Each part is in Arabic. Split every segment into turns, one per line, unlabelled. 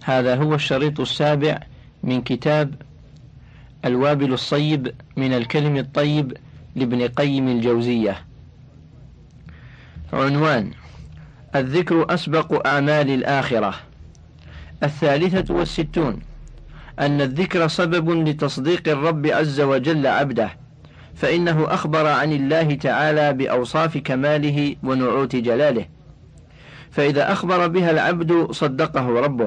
هذا هو الشريط السابع من كتاب الوابل الصيب من الكلم الطيب لابن قيم الجوزية. عنوان: الذكر أسبق أعمال الآخرة. 63 أن الذكر سبب لتصديق الرب عز وجل عبده، فإنه أخبر عن الله تعالى بأوصاف كماله ونعوت جلاله، فإذا أخبر بها العبد صدقه ربه،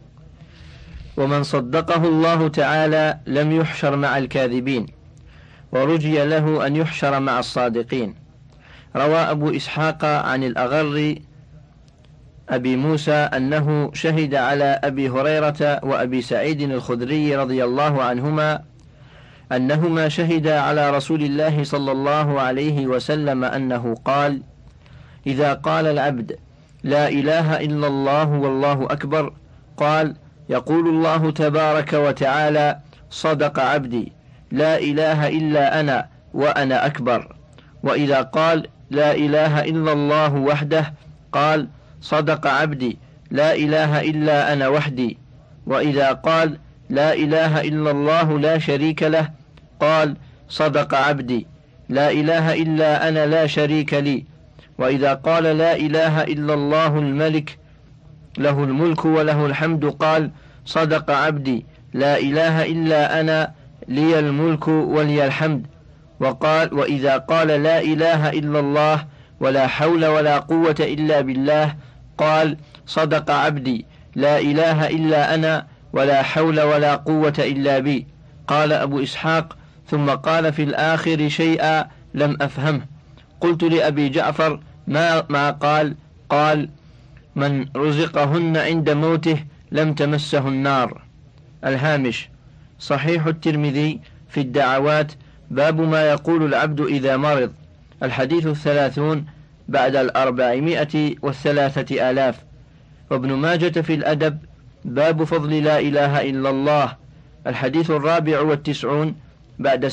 ومن صدقه الله تعالى لم يحشر مع الكاذبين، ورجي له أن يحشر مع الصادقين. روى أبو إسحاق عن الأغر أبي موسى أنه شهد على أبي هريرة وأبي سعيد الخدري رضي الله عنهما أنهما شهدا على رسول الله صلى الله عليه وسلم أنه قال: إذا قال العبد لا إله إلا الله والله أكبر، قال: يقول الله تبارك وتعالى: صدق عبدي، لا إله إلا أنا وأنا أكبر. وإذا قال لا إله إلا الله وحده، قال: صدق عبدي، لا إله إلا أنا وحدي. وإذا قال لا إله إلا الله لا شريك له، قال: صدق عبدي، لا إله إلا أنا لا شريك لي. وإذا قال لا إله إلا الله الملك له الملك وله الحمد، قال: صدق عبدي، لا إله إلا أنا لي الملك ولي الحمد. وقال: وإذا قال لا إله إلا الله ولا حول ولا قوة إلا بالله، قال: صدق عبدي، لا إله إلا أنا ولا حول ولا قوة إلا بي. قال أبو إسحاق: ثم قال في الآخر شيئا لم أفهمه. قلت لأبي جعفر: ما قال؟ قال: من رزقهن عند موته لم تمسه النار. الهامش: صحيح الترمذي في الدعوات، باب ما يقول العبد إذا مرض، الحديث 30 بعد 403,000. وابن ماجة في الأدب، باب فضل لا إله إلا الله، الحديث 94 بعد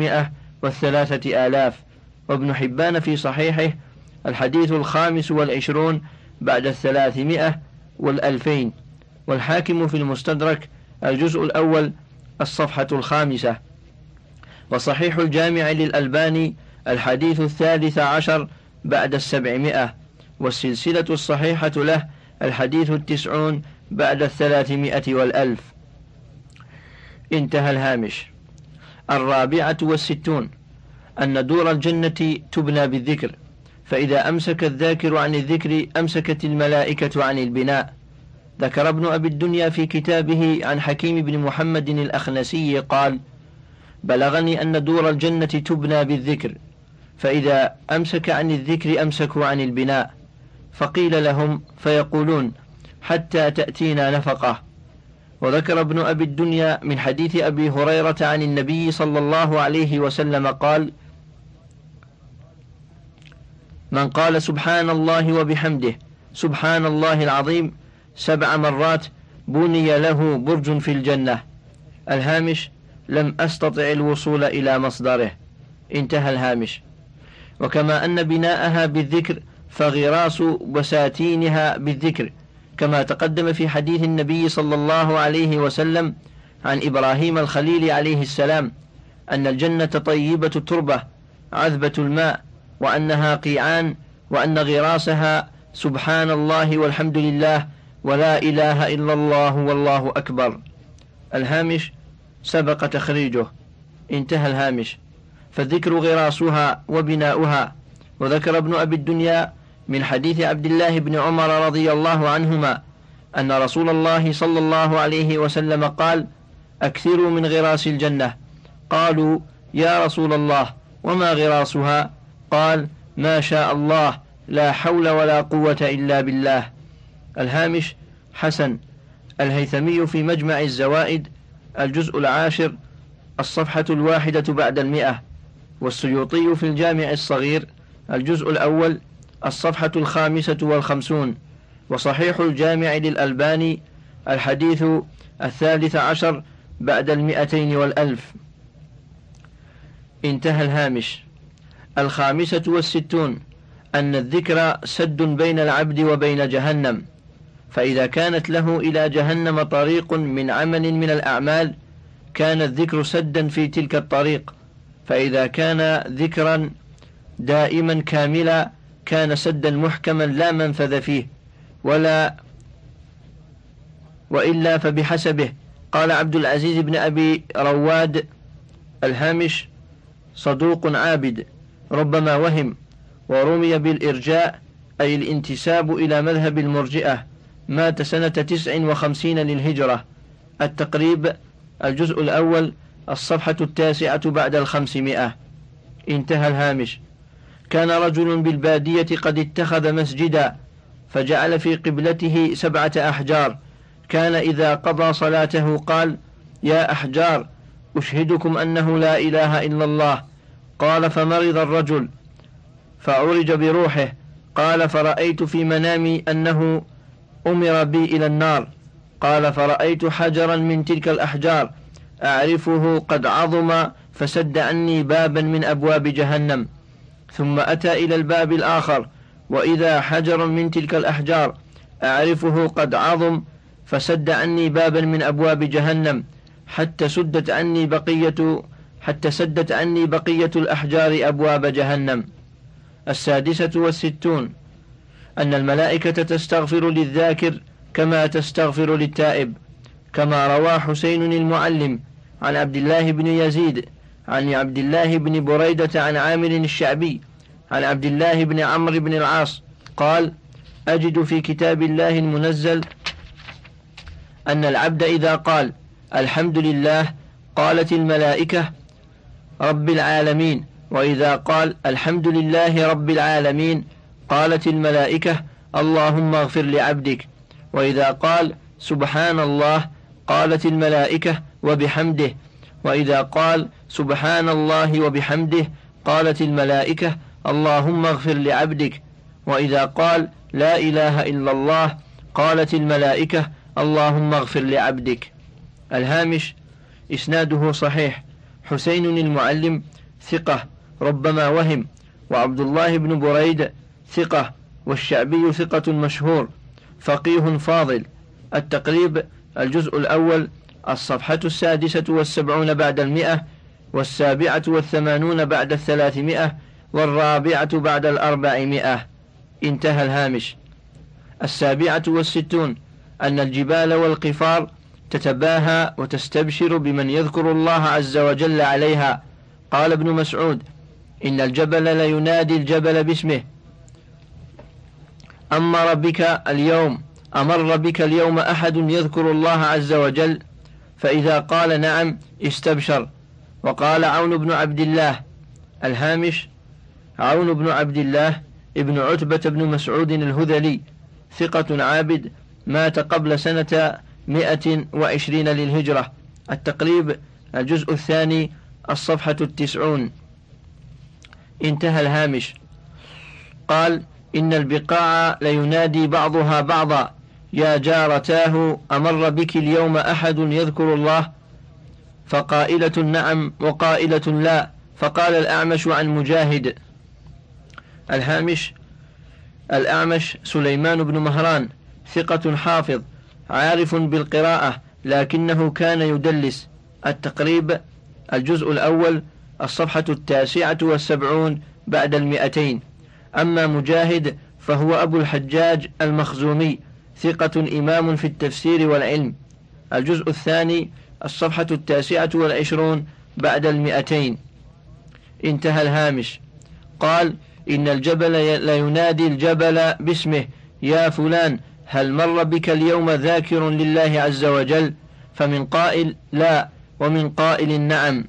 703,000. وابن حبان في صحيحه، الحديث 25 بعد 300 و2000. والحاكم في المستدرك، الجزء الأول الصفحة 5. وصحيح الجامع للألباني، الحديث 13 بعد 700. والسلسلة الصحيحة له، الحديث 90 بعد 300 و1000. انتهى الهامش. 64 أن دور الجنة تبنى بالذكر، فإذا أمسك الذاكر عن الذكر أمسكت الملائكة عن البناء. ذكر ابن أبي الدنيا في كتابه عن حكيم بن محمد الأخنسي قال: بلغني أن دور الجنة تبنى بالذكر، فإذا أمسك عن الذكر أمسكوا عن البناء. فقيل لهم فيقولون: حتى تأتينا نفقة. وذكر ابن أبي الدنيا من حديث أبي هريرة عن النبي صلى الله عليه وسلم قال: من قال سبحان الله وبحمده سبحان الله العظيم 7 مرات بني له برج في الجنة. الهامش: لم أستطع الوصول إلى مصدره. انتهى الهامش. وكما أن بناءها بالذكر فغراس بساتينها بالذكر، كما تقدم في حديث النبي صلى الله عليه وسلم عن إبراهيم الخليل عليه السلام أن الجنة طيبة التربة عذبة الماء، وأنها قيعان، وأن غراسها سبحان الله والحمد لله ولا إله إلا الله والله أكبر. الهامش: سبق تخريجه. انتهى الهامش. فالذكر غراسها وبناؤها. وذكر ابن أبي الدنيا من حديث عبد الله بن عمر رضي الله عنهما أن رسول الله صلى الله عليه وسلم قال: أكثروا من غراس الجنة. قالوا: يا رسول الله، وما غراسها؟ قال: ما شاء الله، لا حول ولا قوة إلا بالله. الهامش: حسن. الهيثمي في مجمع الزوائد، الجزء 10 الصفحة 1 بعد 100. والسيوطي في الجامع الصغير، الجزء الأول الصفحة 55. وصحيح الجامع للألباني، الحديث 13 بعد 200 و1000. انتهى الهامش. 65 أن الذكر سد بين العبد وبين جهنم، فإذا كانت له إلى جهنم طريق من عمل من الأعمال كان الذكر سدا في تلك الطريق، فإذا كان ذكرا دائما كاملا كان سدا محكما لا منفذ فيه وإلا فبحسبه. قال عبد العزيز بن أبي رواد الهامش: صدوق عابد ربما وهم، ورمي بالإرجاء أي الانتساب إلى مذهب المرجئة، مات سنة 59 للهجرة. التقريب الجزء الأول الصفحة 9 بعد 500. انتهى الهامش. كان رجل بالبادية قد اتخذ مسجدا فجعل في قبلته 7 أحجار، كان إذا قضى صلاته قال: يا أحجار أشهدكم أنه لا إله إلا الله. قال: فمرض الرجل فعرج بروحه. قال: فرأيت في منامي أنه أمر بي إلى النار. قال: فرأيت حجرا من تلك الأحجار أعرفه قد عظم فسد عني بابا من أبواب جهنم. ثم أتى إلى الباب الآخر وإذا حجر من تلك الأحجار أعرفه قد عظم فسد عني بابا من أبواب جهنم حتى سدت عني بقية الأحجار أبواب جهنم. 66 أن الملائكة تستغفر للذاكر كما تستغفر للتائب، كما روى حسين المعلم عن عبد الله بن يزيد عن عبد الله بن بريدة عن عامر الشعبي عن عبد الله بن عمرو بن العاص قال: أجد في كتاب الله المنزل أن العبد إذا قال الحمد لله قالت الملائكة رب العالمين، وإذا قال الحمد لله رب العالمين قالت الملائكة اللهم اغفر لعبدك، وإذا قال سبحان الله قالت الملائكة وبحمده، وإذا قال سبحان الله وبحمده قالت الملائكة اللهم اغفر لعبدك، وإذا قال لا إله إلا الله قالت الملائكة اللهم اغفر لعبدك. الهامش: إسناده صحيح. حسين المعلم ثقة ربما وهم، وعبد الله بن بريد ثقة، والشعبي ثقة مشهور فقيه فاضل. التقريب الجزء الأول الصفحة 76 بعد 100، 87 بعد 300، 400 بعد 400. انتهى الهامش. 67 أن الجبال والقفار تتباهى وتستبشر بمن يذكر الله عز وجل عليها. قال ابن مسعود: إن الجبل لينادي الجبل باسمه: أمر بك اليوم أحد يذكر الله عز وجل؟ فإذا قال نعم استبشر. وقال عون بن عبد الله. الهامش: عون بن عبد الله ابن عتبة بن مسعود الهذلي ثقة عابد، مات قبل سنة 120 للهجرة. التقريب الجزء الثاني الصفحة 90. انتهى الهامش. قال: إن البقاع لينادي بعضها بعضا: يا جارتاه أمر بك اليوم أحد يذكر الله؟ فقائلة نعم وقائلة لا. فقال الأعمش عن مجاهد. الهامش: الأعمش سليمان بن مهران ثقة حافظ عارف بالقراءة لكنه كان يدلس. التقريب الجزء الأول الصفحة 79 بعد 200. أما مجاهد فهو أبو الحجاج المخزومي ثقة إمام في التفسير والعلم. الجزء الثاني الصفحة 29 بعد 200. انتهى الهامش. قال: إن الجبل لينادي الجبل باسمه: يا فلان هل مر بك اليوم ذاكر لله عز وجل؟ فمن قائل لا، ومن قائل نعم.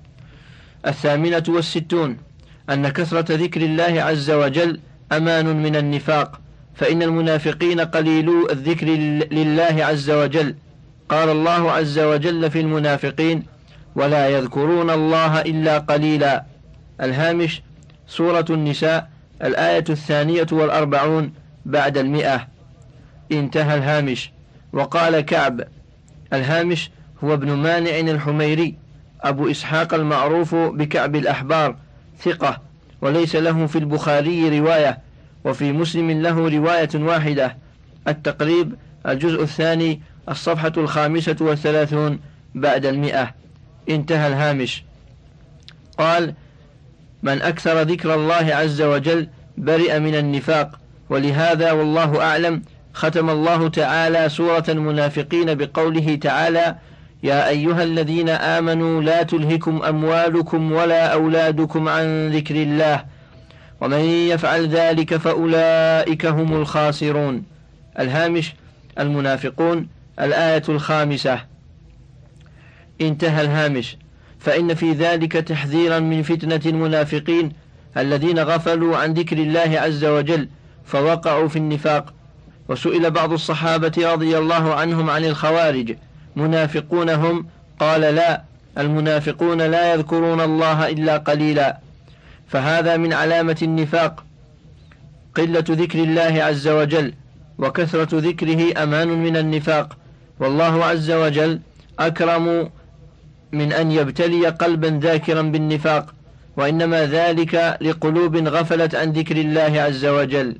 68 أن كثرة ذكر الله عز وجل أمان من النفاق، فإن المنافقين قليلو الذكر لله عز وجل. قال الله عز وجل في المنافقين: ولا يذكرون الله إلا قليلا. الهامش: سورة النساء الآية 42 بعد 100. انتهى الهامش. وقال كعب. الهامش: هو ابن مانع الحميري أبو إسحاق المعروف بكعب الأحبار ثقة، وليس له في البخاري رواية، وفي مسلم له رواية واحدة. التقريب الجزء الثاني الصفحة 35 بعد 100. انتهى الهامش. قال: من أكثر ذكر الله عز وجل برئ من النفاق، ولهذا والله أعلم ختم الله تعالى سورة المنافقين بقوله تعالى: يا أيها الذين آمنوا لا تلهكم أموالكم ولا أولادكم عن ذكر الله ومن يفعل ذلك فأولئك هم الخاسرون. الهامش: المنافقون، الآية 5. انتهى الهامش. فإن في ذلك تحذيرا من فتنة المنافقين الذين غفلوا عن ذكر الله عز وجل فوقعوا في النفاق. وسئل بعض الصحابة رضي الله عنهم عن الخوارج: منافقون هم؟ قال: لا، المنافقون لا يذكرون الله إلا قليلا. فهذا من علامة النفاق قلة ذكر الله عز وجل، وكثرة ذكره أمان من النفاق. والله عز وجل أكرم من أن يبتلي قلبا ذاكرا بالنفاق، وإنما ذلك لقلوب غفلت عن ذكر الله عز وجل.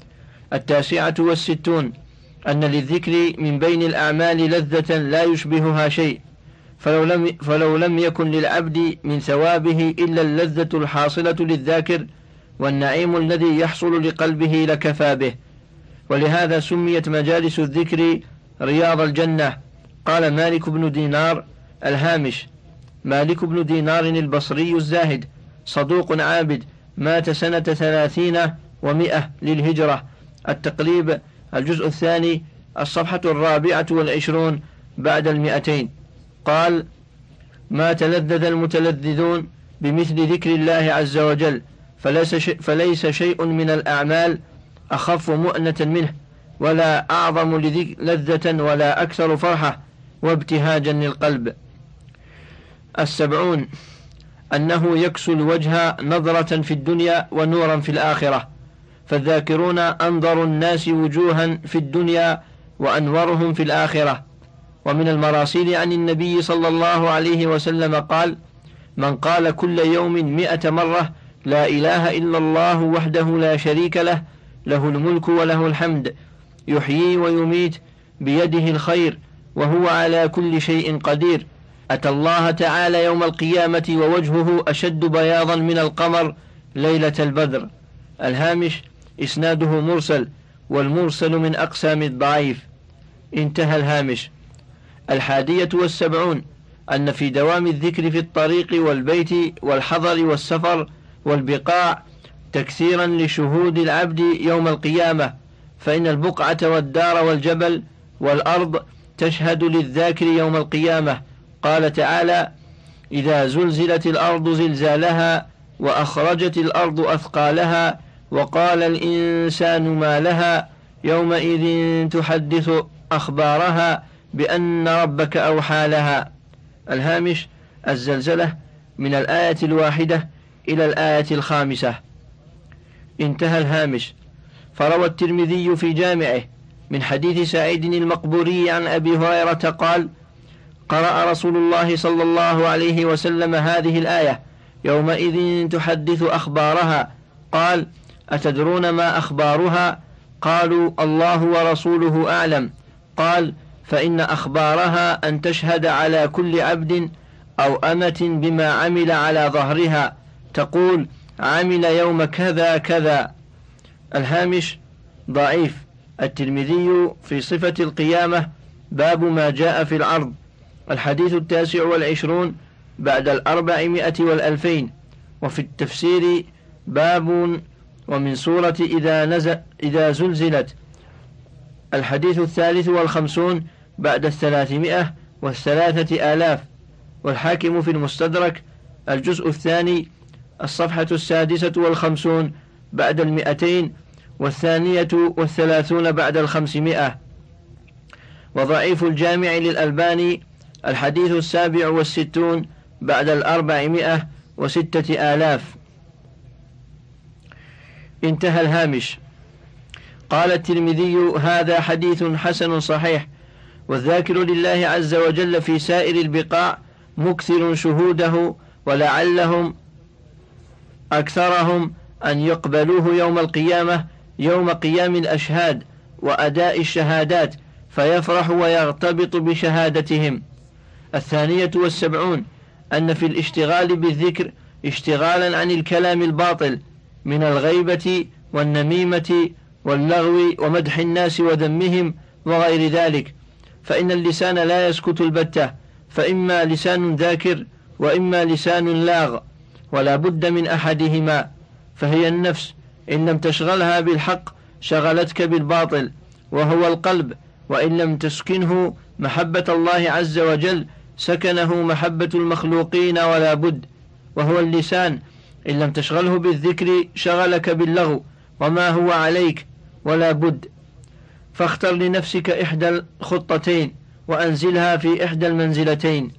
69. أن للذكر من بين الأعمال لذة لا يشبهها شيء، فلو لم يكن للعبد من ثوابه إلا اللذة الحاصلة للذاكر والنعيم الذي يحصل لقلبه لكفى به. ولهذا سميت مجالس الذكر رياض الجنة. قال مالك بن دينار: الهامش: مالك بن دينار البصري الزاهد صدوق عابد، مات سنة 30 و100 للهجرة. التقليب، الجزء الثاني، الصفحة 24 بعد 200. قال: ما تلذذ المتلذذون بمثل ذكر الله عز وجل، فليس شيء من الأعمال أخف مؤنة منه، ولا أعظم لذة، ولا أكثر فرحة وابتهاجا للقلب. 70. أنه يكسو الوجه نظرة في الدنيا ونورا في الآخرة، فالذاكرون أنظر الناس وجوها في الدنيا وأنورهم في الآخرة. ومن المراسيل عن النبي صلى الله عليه وسلم قال: من قال كل يوم 100 مرة لا إله إلا الله وحده لا شريك له، له الملك وله الحمد، يحيي ويميت، بيده الخير، وهو على كل شيء قدير، أتى الله تعالى يوم القيامة ووجهه أشد بياضا من القمر ليلة البدر. الهامش: إسناده مرسل، والمرسل من أقسام الضعيف. انتهى الهامش. 71. أن في دوام الذكر في الطريق والبيت والحضر والسفر والبقاع تكثيرا لشهود العبد يوم القيامة، فإن البقعة والدار والجبل والأرض تشهد للذاكر يوم القيامة. قال تعالى: إذا زلزلت الأرض زلزالها وأخرجت الأرض أثقالها وقال الإنسان ما لها يومئذ تحدث أخبارها بأن ربك أوحى لها. الهامش: الزلزلة من الآية 1 إلى الآية 5. انتهى الهامش. فروى الترمذي في جامعه من حديث سعيد المقبوري عن أبي هريرة قال: قرأ رسول الله صلى الله عليه وسلم هذه الآية: يومئذ تحدث أخبارها. قال: أتدرون ما أخبارها؟ قالوا: الله ورسوله أعلم. قال: فإن أخبارها أن تشهد على كل عبد أو أمة بما عمل على ظهرها، تقول: عمل يوم كذا كذا. الهامش: ضعيف. الترمذي في صفة القيامة، باب ما جاء في العرض، الحديث 29 بعد 400 و2000. وفي التفسير باب ومن سورة إذا زلزلت، الحديث 53 بعد 303,000. والحاكم في المستدرك، الجزء الثاني، الصفحة 56 بعد 200 و32 بعد 500. وضعيف الجامع للألباني، الحديث 67 بعد 406,000. انتهى الهامش. قال الترمذي: هذا حديث حسن صحيح. والذاكر لله عز وجل في سائر البقاع مكثر شهوده، ولعلهم أكثرهم أن يقبلوه يوم القيامة، يوم قيام الأشهاد وأداء الشهادات، فيفرح ويغتبط بشهادتهم. 72 أن في الاشتغال بالذكر اشتغالا عن الكلام الباطل من الغيبة والنميمة واللغو ومدح الناس وذمهم وغير ذلك، فإن اللسان لا يسكت البتة، فإما لسان ذاكر وإما لسان لاغ، ولا بد من أحدهما. فهي النفس إن لم تشغلها بالحق شغلتك بالباطل، وهو القلب، وإن لم تسكنه محبة الله عز وجل سكنه محبة المخلوقين ولا بد، وهو اللسان إن لم تشغله بالذكر شغلك باللغو وما هو عليك ولا بد. فاختر لنفسك إحدى الخطتين وأنزلها في إحدى المنزلتين.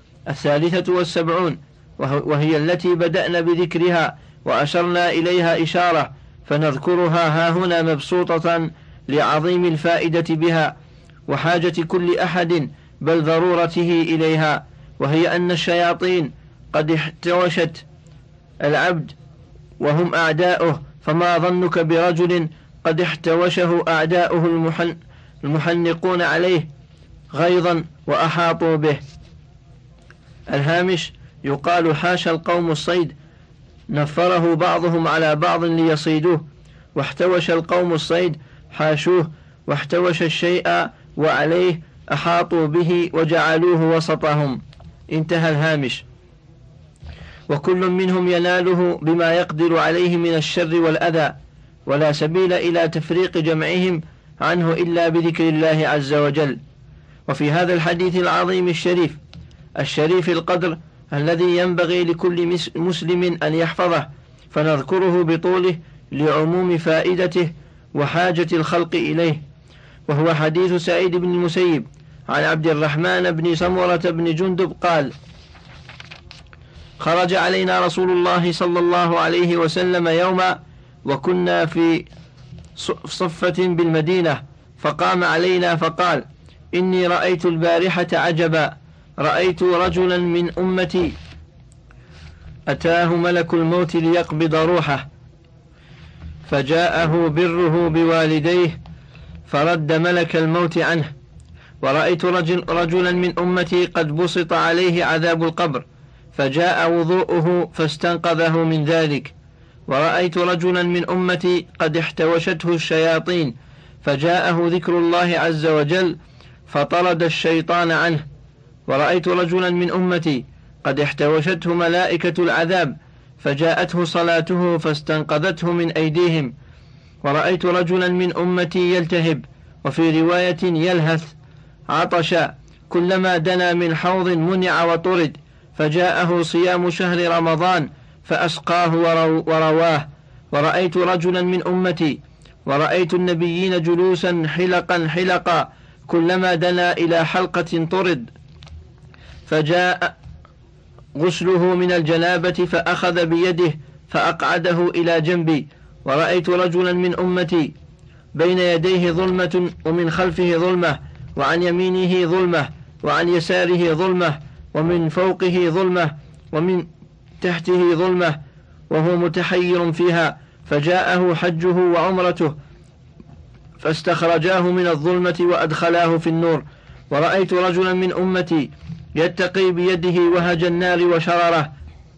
73 وهي التي بدأنا بذكرها وأشرنا إليها إشارة، فنذكرها هاهنا مبسوطة لعظيم الفائدة بها وحاجة كل أحد بل ضرورته إليها، وهي أن الشياطين قد احتوشت العبد وهم أعداؤه، فما ظنك برجل قد احتوشه أعداؤه المحنقون عليه غيظا وأحاطوا به. الهامش: يقال حاشا القوم الصيد، نفره بعضهم على بعض ليصيدوه، واحتوش القوم الصيد حاشوه، واحتوش الشيء وعليه أحاطوا به وجعلوه وسطهم. انتهى الهامش. وكل منهم يناله بما يقدر عليه من الشر والأذى، ولا سبيل إلى تفريق جمعهم عنه إلا بذكر الله عز وجل. وفي هذا الحديث العظيم الشريف القدر الذي ينبغي لكل مسلم أن يحفظه، فنذكره بطوله لعموم فائدته وحاجة الخلق إليه، وهو حديث سعيد بن المسيب عن عبد الرحمن بن سمرة بن جندب قال: خرج علينا رسول الله صلى الله عليه وسلم يوما وكنا في صفة بالمدينة، فقام علينا فقال: إني رأيت البارحة عجبا، رأيت رجلا من أمتي أتاه ملك الموت ليقبض روحه، فجاءه بره بوالديه فرد ملك الموت عنه، ورأيت رجلا من أمتي قد بسط عليه عذاب القبر، فجاء وضوءه فاستنقذه من ذلك، ورأيت رجلا من أمتي قد احتوشته الشياطين، فجاءه ذكر الله عز وجل فطرد الشيطان عنه، ورأيت رجلا من أمتي قد احتوشته ملائكة العذاب، فجاءته صلاته فاستنقذته من أيديهم، ورأيت رجلا من أمتي يلتهب، وفي رواية يلهث عطشا، كلما دنا من حوض منع وطرد، فجاءه صيام شهر رمضان فأسقاه ورواه. ورأيت رجلا من أمتي ورأيت النبيين جلوسا حلقا كلما دنا إلى حلقة طرد، فجاء غسله من الجنابة فأخذ بيده فأقعده إلى جنبي. ورأيت رجلا من أمتي بين يديه ظلمة ومن خلفه ظلمة، وعن يمينه ظلمة وعن يساره ظلمة، ومن فوقه ظلمة ومن تحته ظلمة، وهو متحير فيها، فجاءه حجه وعمرته فاستخرجاه من الظلمة وأدخلاه في النور. ورأيت رجلا من أمتي يتقي بيده وهج النار وشرره،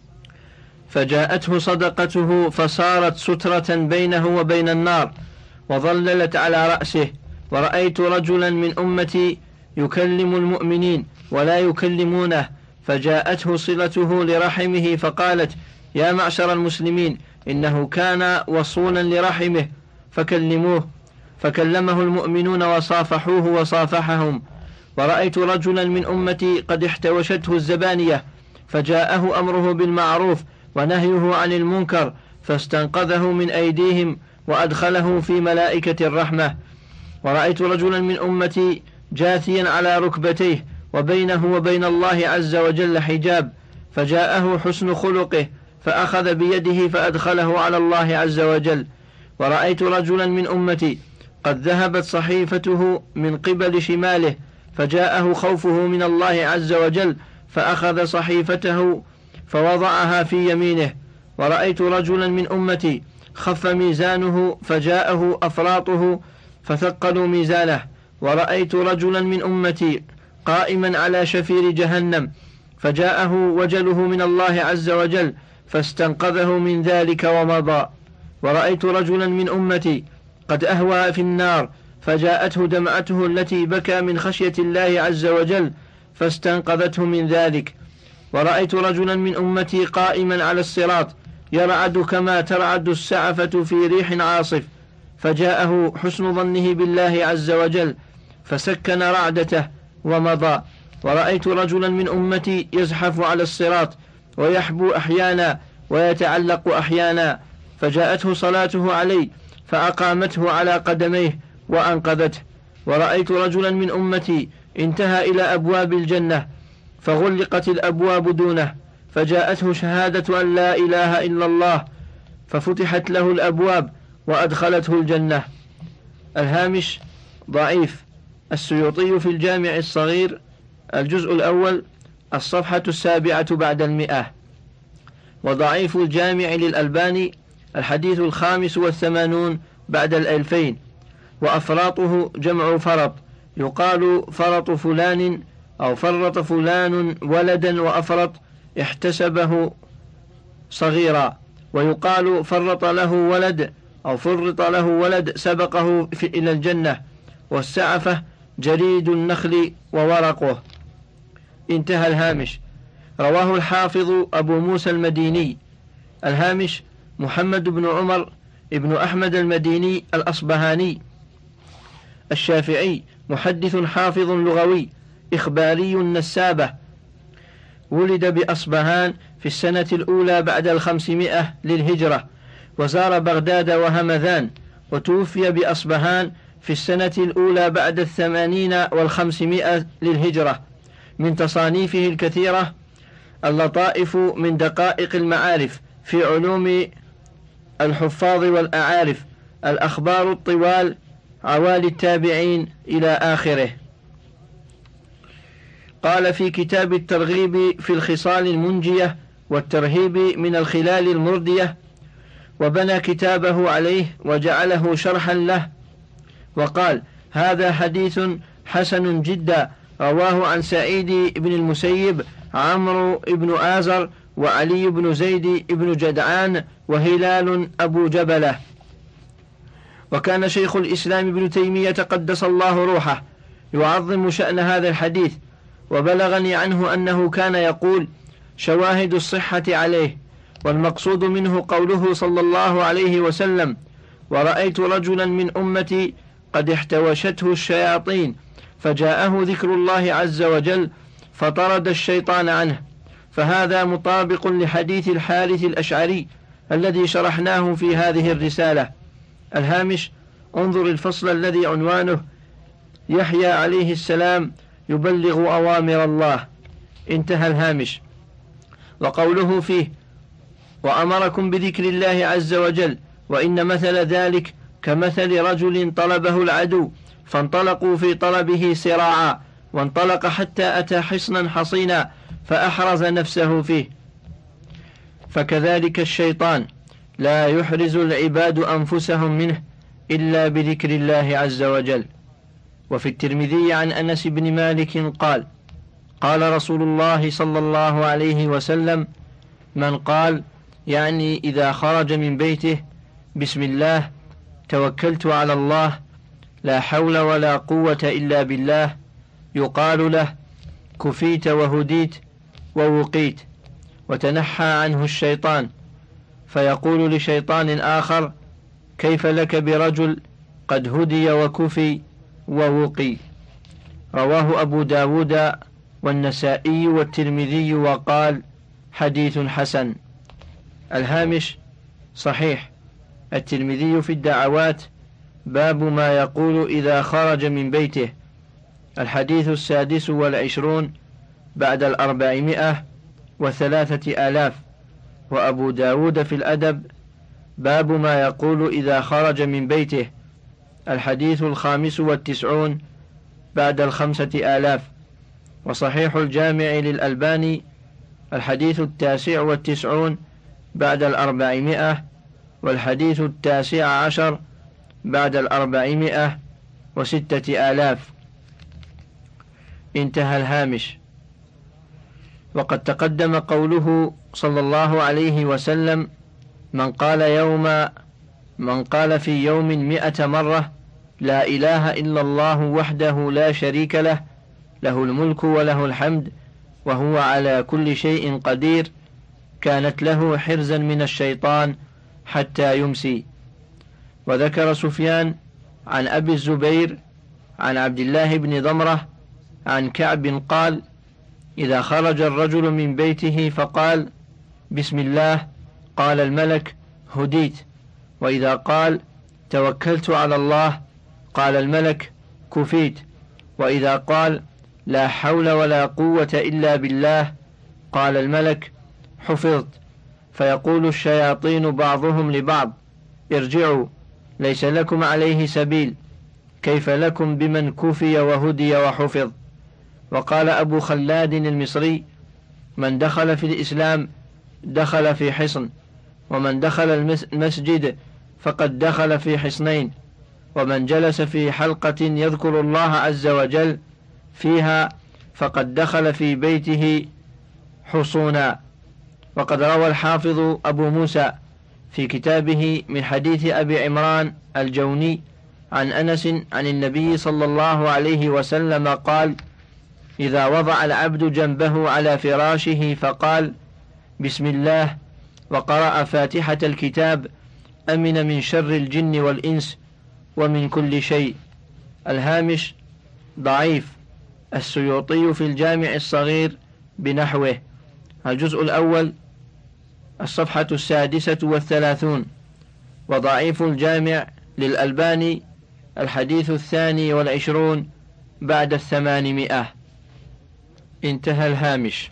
فجاءته صدقته فصارت سترة بينه وبين النار وظللت على رأسه. ورأيت رجلا من أمتي يكلم المؤمنين ولا يكلمونه، فجاءته صلته لرحمه فقالت: يا معشر المسلمين، إنه كان وصولا لرحمه فكلموه، فكلمه المؤمنون وصافحوه وصافحهم. ورأيت رجلا من أمتي قد احتوشته الزبانية، فجاءه أمره بالمعروف ونهيه عن المنكر، فاستنقذه من أيديهم وأدخله في ملائكة الرحمة. ورأيت رجلا من أمتي جاثيا على ركبتيه وبينه وبين الله عز وجل حجاب، فجاءه حسن خلقه فأخذ بيده فأدخله على الله عز وجل. ورأيت رجلا من أمتي قد ذهبت صحيفته من قبل شماله، فجاءه خوفه من الله عز وجل فأخذ صحيفته فوضعها في يمينه. ورأيت رجلا من أمتي خف ميزانه، فجاءه أفراطه فثقلوا ميزانه. ورأيت رجلا من أمتي قائما على شفير جهنم، فجاءه وجله من الله عز وجل فاستنقذه من ذلك ومضى. ورأيت رجلا من أمتي قد أهوى في النار، فجاءته دمعته التي بكى من خشية الله عز وجل فاستنقذته من ذلك. ورأيت رجلا من أمتي قائما على الصراط يرعد كما ترعد السعفة في ريح عاصف، فجاءه حسن ظنه بالله عز وجل فسكن رعدته ومضى. ورأيت رجلا من أمتي يزحف على الصراط ويحبو أحيانا ويتعلق أحيانا، فجاءته صلاته عليه فأقامته على قدميه وأنقذته. ورأيت رجلا من أمتي انتهى إلى أبواب الجنة فغلقت الأبواب دونه، فجاءته شهادة أن لا إله إلا الله ففتحت له الأبواب وأدخلته الجنة. الهامش ضعيف. السيوطي في الجامع الصغير الجزء الأول الصفحة 7 بعد 100. وضعيف الجامع للألباني الحديث 85 بعد 2000. وأفراطه جمع فرط، يقال فرط فلان أو فرط فلان ولدا وأفرط احتسبه صغيرا، ويقال فرط له ولد أو فرط له ولد سبقه إلى الجنة. والسعفة جريد النخل وورقه. انتهى الهامش. رواه الحافظ أبو موسى المديني. الهامش محمد بن عمر ابن أحمد المديني الأصبهاني الشافعي، محدث حافظ لغوي إخباري نسابة، ولد بأصبهان في السنة الأولى بعد 500 للهجرة، وزار بغداد وهمذان، وتوفي بأصبهان في السنة الأولى بعد 80 و500 للهجرة. من تصانيفه الكثيرة اللطائف من دقائق المعارف في علوم الحفاظ والأعارف، الأخبار الطوال، عوالي التابعين إلى آخره. قال في كتاب الترغيب في الخصال المنجية والترهيب من الخلال المردية، وبنى كتابه عليه وجعله شرحا له، وقال: هذا حديث حسن جدا، رواه عن سعيد بن المسيب، عمرو بن آزر، وعلي بن زيد بن جدعان، وهلال أبو جبلة. وكان شيخ الإسلام ابن تيمية قدس الله روحه يعظم شأن هذا الحديث، وبلغني عنه أنه كان يقول: شواهد الصحة عليه، والمقصود منه قوله صلى الله عليه وسلم: ورأيت رجلا من أمتي قد احتوشته الشياطين فجاءه ذكر الله عز وجل فطرد الشيطان عنه. فهذا مطابق لحديث الحارث الأشعري الذي شرحناه في هذه الرسالة. الهامش انظر الفصل الذي عنوانه: يحيى عليه السلام يبلغ أوامر الله. انتهى الهامش. وقوله فيه: وأمركم بذكر الله عز وجل، وإن مثل ذلك كمثل رجل طلبه العدو فانطلقوا في طلبه سراعا، وانطلق حتى أتى حصنا حصينا فأحرز نفسه فيه. فكذلك الشيطان لا يحرز العباد أنفسهم منه إلا بذكر الله عز وجل. وفي الترمذي عن أنس بن مالك قال: قال رسول الله صلى الله عليه وسلم: من قال، يعني إذا خرج من بيته: بسم الله، توكلت على الله، لا حول ولا قوة إلا بالله، يقال له: كفيت وهديت ووقيت. وتنحى عنه الشيطان، فيقول لشيطان آخر: كيف لك برجل قد هدي وكفي ووقي. رواه أبو داود والنسائي والترمذي، وقال: حديث حسن. الهامش صحيح. الترمذي في الدعوات باب ما يقول إذا خرج من بيته، الحديث 26 بعد 403. وأبو داود في الأدب باب ما يقول إذا خرج من بيته، الحديث 95 بعد 5000. وصحيح الجامع للألباني الحديث 99 بعد 400، والحديث 19 بعد 400، 6,000. انتهى الهامش. وقد تقدم قوله صلى الله عليه وسلم: من قال في يوم 100 مرة لا إله إلا الله وحده لا شريك له، له الملك وله الحمد وهو على كل شيء قدير، كانت له حرزا من الشيطان حتى يمسي. وذكر سفيان عن أبي الزبير عن عبد الله بن ضمرة عن كعب قال: إذا خرج الرجل من بيته فقال بسم الله قال الملك هديت، وإذا قال توكلت على الله قال الملك كفيت، وإذا قال لا حول ولا قوة إلا بالله قال الملك حفظت. فيقول الشياطين بعضهم لبعض: ارجعوا ليس لكم عليه سبيل، كيف لكم بمن كفي وهدي وحفظ. وقال أبو خلاد المصري: من دخل في الإسلام دخل في حصن، ومن دخل المسجد فقد دخل في حصنين، ومن جلس في حلقة يذكر الله عز وجل فيها فقد دخل في بيته حصونا. وقد روى الحافظ أبو موسى في كتابه من حديث أبي عمران الجوني عن أنس عن النبي صلى الله عليه وسلم قال: إذا وضع العبد جنبه على فراشه فقال بسم الله وقرأ فاتحة الكتاب أمن من شر الجن والإنس ومن كل شيء. الهامش ضعيف. السيوطي في الجامع الصغير بنحوه. الجزء الأول الصفحة 36، وضعيف الجامع للألباني الحديث 22 بعد 800. انتهى الهامش.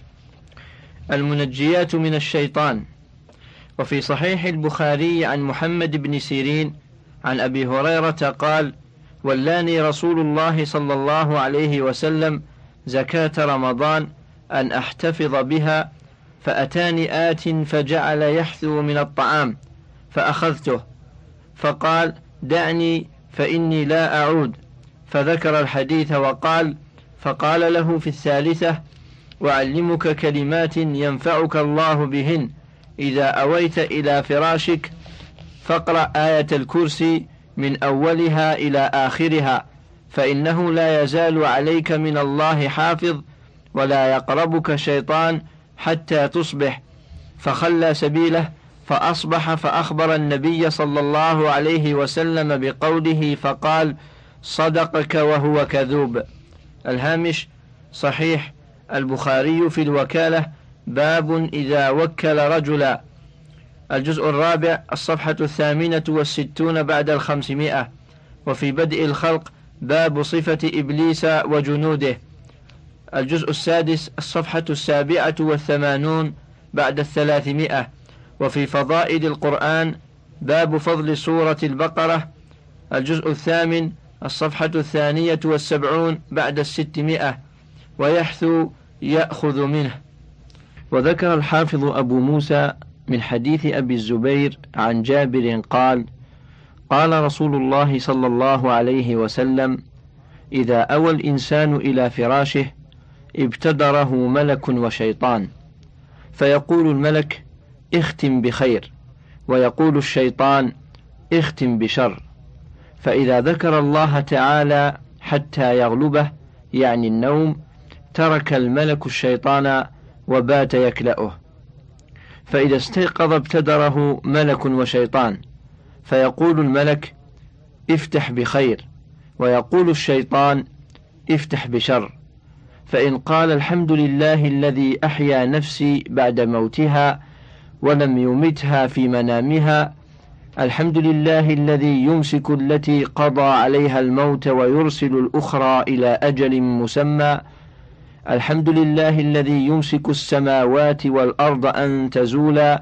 المنجيات من الشيطان. وفي صحيح البخاري عن محمد بن سيرين عن أبي هريرة قال: ولاني رسول الله صلى الله عليه وسلم زكاة رمضان أن أحتفظ بها، فأتاني آت فجعل يحثو من الطعام فأخذته، فقال: دعني فإني لا أعود. فذكر الحديث وقال: فقال له في الثالثة: وأعلمك كلمات ينفعك الله بهن، إذا أويت إلى فراشك فاقرأ آية الكرسي من أولها إلى آخرها، فإنه لا يزال عليك من الله حافظ، ولا يقربك شيطان حتى تصبح. فخلى سبيله فأصبح، فأخبر النبي صلى الله عليه وسلم بقوله فقال: صدقك وهو كذوب. الهامش صحيح البخاري في الوكالة باب إذا وكل رجلا. الجزء الرابع الصفحة 68 بعد 500. وفي بدء الخلق باب صفة إبليس وجنوده. الجزء السادس الصفحة 87 بعد 300. وفي فضائل القرآن باب فضل سورة البقرة. الجزء الثامن الصفحة 72 بعد 600. ويحثو يأخذ منه. وذكر الحافظ أبو موسى من حديث أبي الزبير عن جابر قال: قال رسول الله صلى الله عليه وسلم: إذا أوى الإنسان إلى فراشه ابتدره ملك وشيطان، فيقول الملك: اختم بخير، ويقول الشيطان: اختم بشر. فإذا ذكر الله تعالى حتى يغلبه، يعني النوم، ترك الملك الشيطان وبات يكلأه. فإذا استيقظ ابتدره ملك وشيطان، فيقول الملك: افتح بخير، ويقول الشيطان: افتح بشر. فإن قال الحمد لله الذي أحيا نفسي بعد موتها ولم يمتها في منامها، الحمد لله الذي يمسك التي قضى عليها الموت ويرسل الأخرى إلى أجل مسمى، الحمد لله الذي يمسك السماوات والأرض أن تزولا،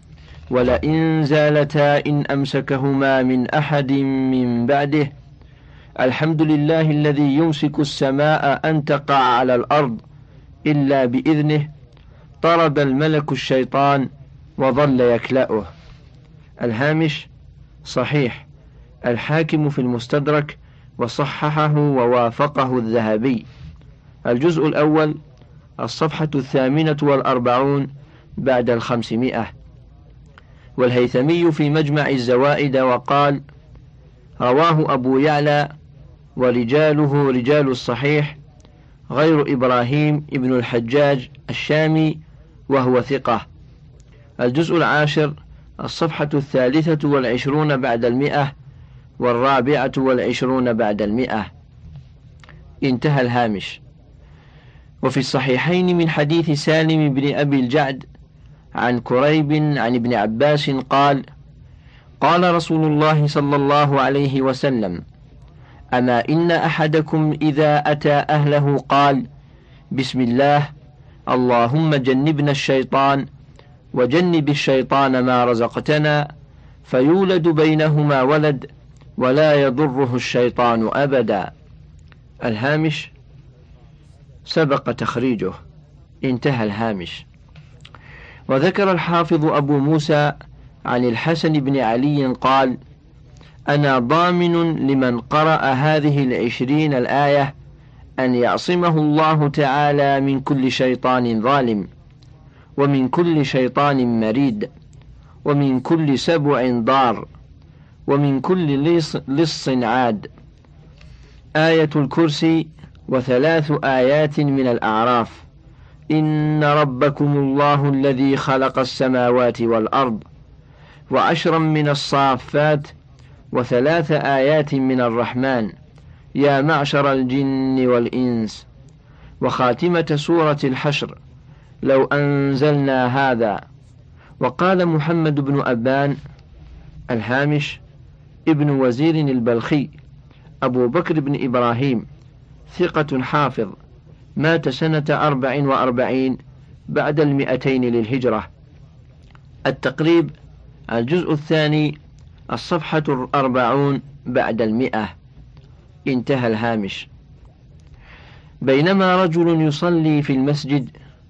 ولئن زالتا إن أمسكهما من أحد من بعده، الحمد لله الذي يمسك السماء أن تقع على الأرض إلا بإذنه، طرد الملك الشيطان وظل يكلأه. الهامش صحيح الحاكم في المستدرك وصححه ووافقه الذهبي. الجزء الأول الصفحة 48 بعد 500. والهيثمي في مجمع الزوائد وقال: رواه أبو يعلى ورجاله رجال الصحيح غير إبراهيم ابن الحجاج الشامي وهو ثقة. الجزء العاشر الصفحة 23 بعد 100 و24 بعد 100. انتهى الهامش. وفي الصحيحين من حديث سالم بن أبي الجعد عن كريب عن ابن عباس قال: قال رسول الله صلى الله عليه وسلم: أما إن أحدكم إذا أتى أهله قال: بسم الله، اللهم جنبنا الشيطان وجنب الشيطان ما رزقتنا، فيولد بينهما ولد ولا يضره الشيطان أبدا. الهامش سبق تخريجه. انتهى الهامش. وذكر الحافظ أبو موسى عن الحسن بن علي قال: أنا ضامن لمن قرأ هذه 20 الآية أن يعصمه الله تعالى من كل شيطان ظالم، ومن كل شيطان مريد، ومن كل سبع ضار، ومن كل لص عاد. آية الكرسي و3 آيات من الأعراف: إن ربكم الله الذي خلق السماوات والأرض، و10 من الصافات، و3 آيات من الرحمن: يا معشر الجن والإنس. وخاتمة سورة الحشر: لو أنزلنا هذا. وقال محمد بن أبان الهامش ابن وزير البلخي أبو بكر بن إبراهيم ثقة حافظ، مات سنة 44 بعد 200 للهجرة. التقريب الجزء الثاني الصفحة 40 بعد 100. انتهى الهامش. بينما رجل يصلي في المسجد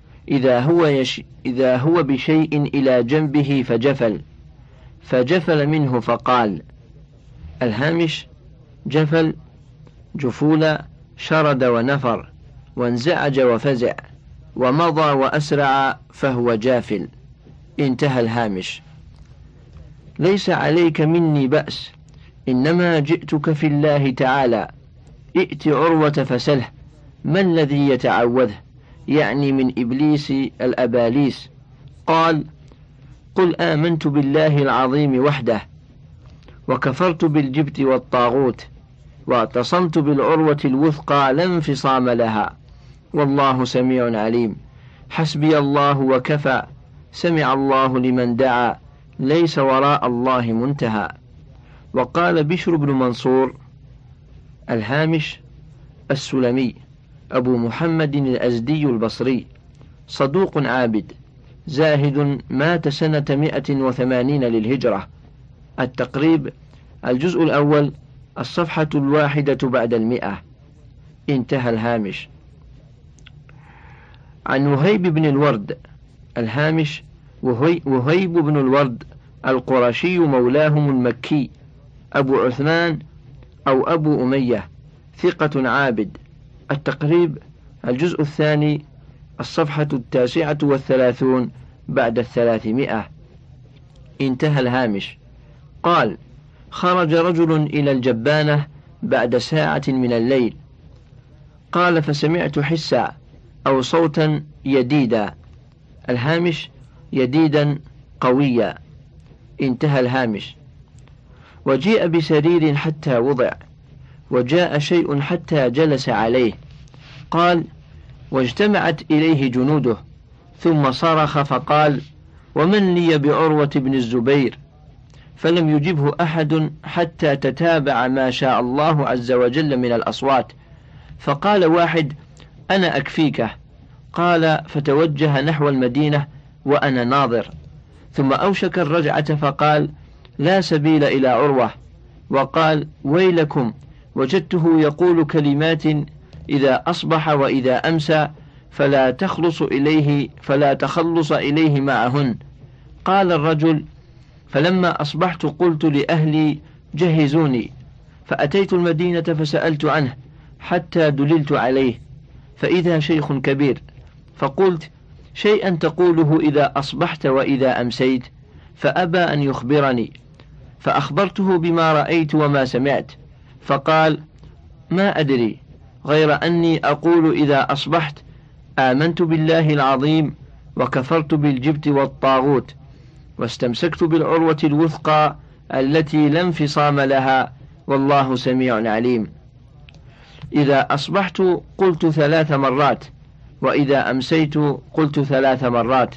إذا هو بشيء إلى جنبه فجفل منه فقال. الهامش جفل جفول شرد ونفر وانزعج وفزع ومضى وأسرع فهو جافل. انتهى الهامش. ليس عليك مني بأس، إنما جئتك في الله تعالى. ائت عروة فسله ما الذي يتعوذه، يعني من إبليس الأباليس. قال: قل آمنت بالله العظيم وحده، وكفرت بالجبت والطاغوت، واعتصمت بالعروة الوثقى لا انفصام لها، والله سميع عليم. حسبي الله وكفى، سمع الله لمن دعا، ليس وراء الله منتهى. وقال بشر بن منصور الهامش السلمي أبو محمد الأزدي البصري، صدوق عابد زاهد، مات سنة 180 للهجرة. التقريب الجزء الأول الصفحة 1 بعد 100. انتهى الهامش. عن وهيب بن الورد الهامش وهيب بن الورد القرشي مولاهم المكي أبو عثمان أو أبو أمية، ثقة عابد. التقريب الجزء الثاني الصفحة 39 بعد 300. انتهى الهامش. قال: خرج رجل إلى الجبانة بعد ساعة من الليل. قال: فسمعت حسا أو صوتا يديدا. الهامش يديدا قويا. انتهى الهامش. وجيء بسرير حتى وضع، وجاء شيء حتى جلس عليه. قال: واجتمعت إليه جنوده، ثم صرخ فقال: ومن لي بعروة بن الزبير؟ فلم يجبه أحد حتى تتابع ما شاء الله عز وجل من الأصوات. فقال واحد: أنا أكفيك. قال: فتوجه نحو المدينة وأنا ناظر، ثم أوشك الرجعة فقال: لا سبيل إلى عروة. وقال: ويلكم، وجدته يقول كلمات إذا أصبح وإذا أمسى فلا تخلص إليه معهن. قال الرجل: فلما أصبحت قلت لأهلي: جهزوني، فأتيت المدينة فسألت عنه حتى دللت عليه، فإذا شيخ كبير، فقلت: شيئا تقوله إذا أصبحت وإذا أمسيت؟ فأبى أن يخبرني، فأخبرته بما رأيت وما سمعت، فقال: ما أدري غير أني أقول إذا أصبحت: آمنت بالله العظيم وكفرت بالجبت والطاغوت، واستمسكت بالعروة الوثقى التي لا انفصام لها، والله سميع عليم. إذا أصبحت قلت 3 مرات، وإذا أمسيت قلت 3 مرات.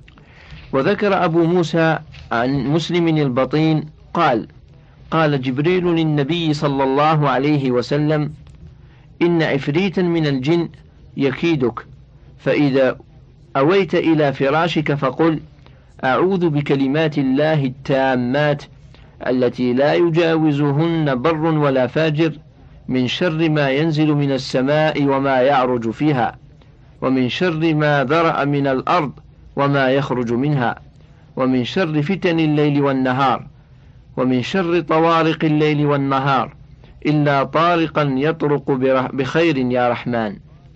وذكر أبو موسى عن مسلم البطين قال: قال جبريل للنبي صلى الله عليه وسلم: إن عفريتا من الجن يكيدك، فإذا أويت إلى فراشك فقل: أعوذ بكلمات الله التامات التي لا يجاوزهن بر ولا فاجر من شر ما ينزل من السماء وما يعرج فيها، ومن شر ما ذرأ من الأرض وما يخرج منها، ومن شر فتن الليل والنهار، ومن شر طوارق الليل والنهار، إلا طارقا يطرق بخير يا رحمن.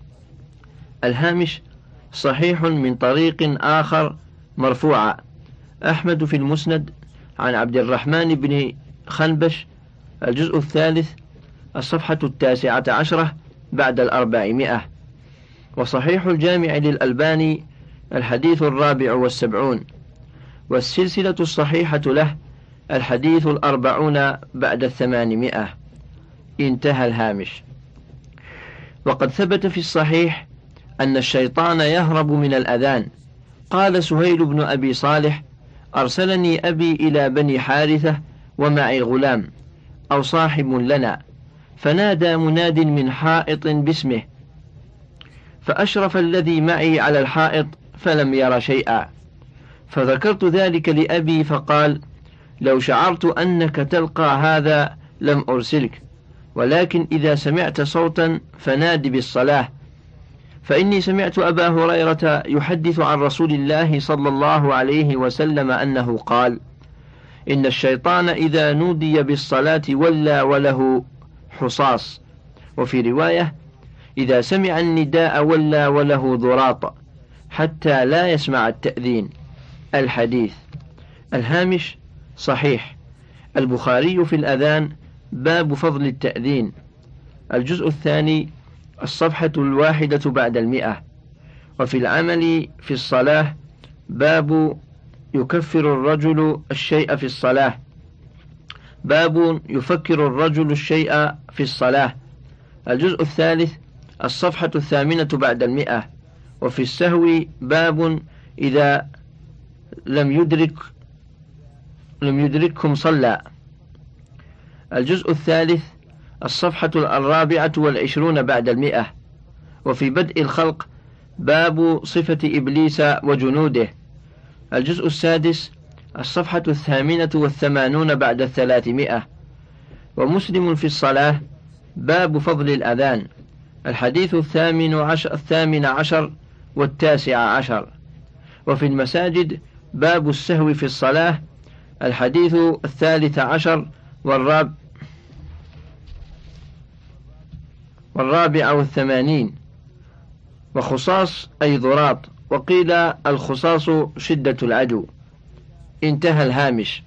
الهامش: صحيح من طريق آخر مرفوعا. أحمد في المسند عن عبد الرحمن بن خنبش، الجزء 3، الصفحة 19 بعد 400. وصحيح الجامع للألباني الحديث 74، والسلسلة الصحيحة له الحديث 40 بعد 800. انتهى الهامش. وقد ثبت في الصحيح أن الشيطان يهرب من الأذان. قال سهيل بن أبي صالح: أرسلني أبي إلى بني حارثة ومعي غلام أو صاحب لنا، فنادى مناد من حائط باسمه، فأشرف الذي معي على الحائط فلم ير شيئا، فذكرت ذلك لأبي فقال: لو شعرت أنك تلقى هذا لم أرسلك، ولكن إذا سمعت صوتا فنادي بالصلاة، فإني سمعت أبا هريرة يحدث عن رسول الله صلى الله عليه وسلم أنه قال: إن الشيطان إذا نودي بالصلاة ولى وله حصاص، وفي رواية: إذا سمع النداء ولى وله ضراط، حتى لا يسمع التأذين. الحديث. الهامش: صحيح. البخاري في الأذان باب فضل التأذين، الجزء 2، الصفحة 1 بعد 100. وفي العمل في الصلاة باب يكفر الرجل الشيء في الصلاة، باب يفكر الرجل الشيء في الصلاة، الجزء 3، الصفحة 8 بعد 100. وفي السهو باب إذا لم يدرككم صلى، الجزء 3، الصفحة 24 بعد 100. وفي بدء الخلق باب صفة إبليس وجنوده، الجزء 6، الصفحة 88 بعد 300. ومسلم في الصلاة باب فضل الأذان، الحديث 18 و19. وفي المساجد باب السهو في الصلاة، الحديث 13 و84. وخصاص أي ضراط، وقيل الخصاص شدة العدو. انتهى الهامش.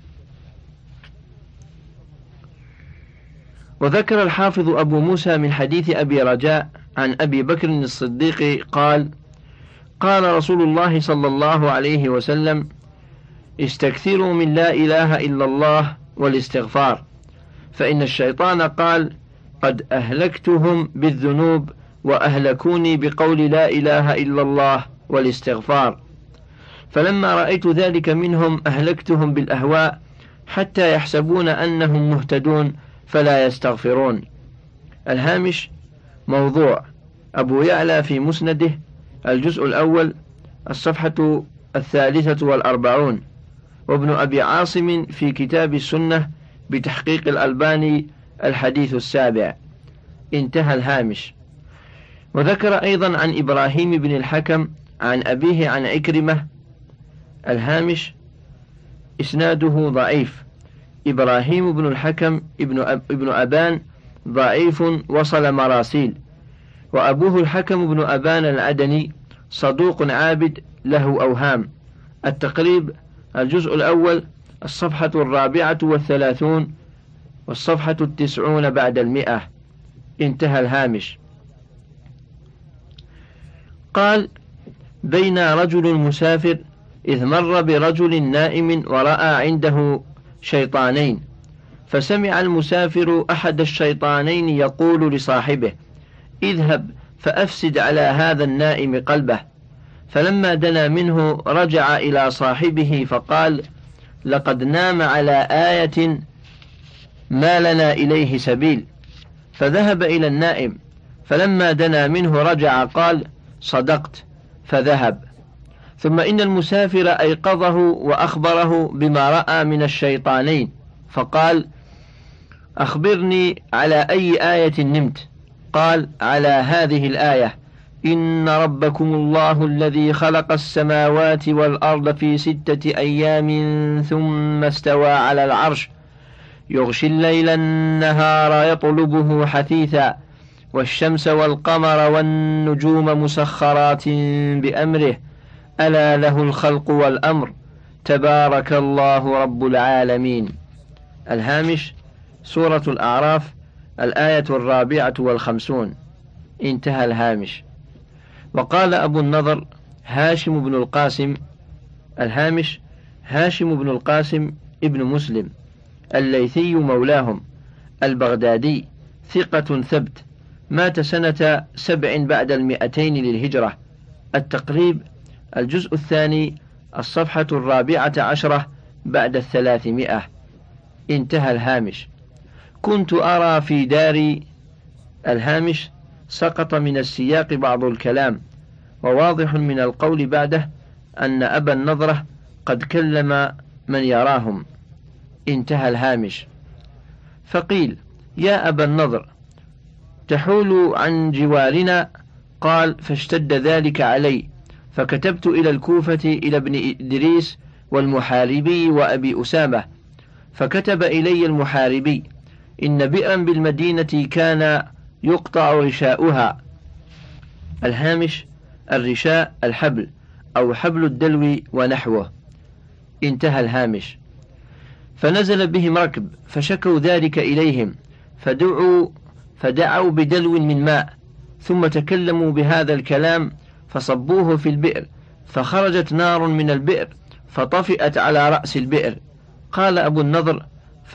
وذكر الحافظ أبو موسى من حديث أبي رجاء عن أبي بكر الصديق قال: قال رسول الله صلى الله عليه وسلم: استكثروا من لا إله إلا الله والاستغفار، فإن الشيطان قال: قد أهلكتهم بالذنوب وأهلكوني بقول لا إله إلا الله والاستغفار، فلما رأيت ذلك منهم أهلكتهم بالأهواء حتى يحسبون أنهم مهتدون فلا يستغفرون. الهامش: موضوع. أبو يعلى في مسنده، الجزء 1، الصفحة 43، وابن أبي عاصم في كتاب السنة بتحقيق الألباني، الحديث 7. انتهى الهامش. وذكر أيضا عن إبراهيم بن الحكم عن أبيه عن عكرمة. الهامش: إسناده ضعيف، إبراهيم بن الحكم ابن أبان ضعيف وصل مراسيل، وأبوه الحكم بن أبان العدني صدوق عابد له أوهام. التقريب الجزء الأول الصفحة 34 والصفحة 90 بعد 100. انتهى الهامش. قال: بين رجل مسافر إذ مر برجل نائم ورأى عنده شيطانين، فسمع المسافر أحد الشيطانين يقول لصاحبه: اذهب فأفسد على هذا النائم قلبه. فلما دنا منه رجع إلى صاحبه فقال: لقد نام على آية ما لنا إليه سبيل. فذهب إلى النائم، فلما دنا منه رجع قال: صدقت، فذهب. ثم إن المسافر أيقظه وأخبره بما رأى من الشيطانين، فقال: أخبرني على أي آية نمت؟ قال: على هذه الآية: إن ربكم الله الذي خلق السماوات والأرض في 6 أيام ثم استوى على العرش يغشي الليل النهار يطلبه حثيثا والشمس والقمر والنجوم مسخرات بأمره ألا له الخلق والأمر تبارك الله رب العالمين. الهامش: سورة الأعراف، الآية 54. انتهى الهامش. وقال أبو النضر هاشم بن القاسم. الهامش: هاشم بن القاسم ابن مسلم الليثي مولاهم البغدادي، ثقة ثبت، مات سنة 7 بعد 200 للهجرة. التقريب الجزء الثاني الصفحة 14 بعد 300. انتهى الهامش. كنت أرى في داري. الهامش: سقط من السياق بعض الكلام، وواضح من القول بعده أن أبا النضرة قد كلم من يراهم. انتهى الهامش. فقيل: يا أبا النضر، تحول عن جوارنا. قال: فاشتد ذلك علي، فكتبت إلى الكوفة إلى ابن إدريس والمحاربي وأبي أسامة، فكتب إلي المحاربي: إن بئرا بالمدينة كان يقطع رشاؤها. الهامش: الرشاء الحبل أو حبل الدلو ونحوه. انتهى الهامش. فنزل بهم ركب فشكوا ذلك إليهم، فدعوا بدلو من ماء، ثم تكلموا بهذا الكلام فصبوه في البئر، فخرجت نار من البئر فطفئت على رأس البئر. قال أبو النضر: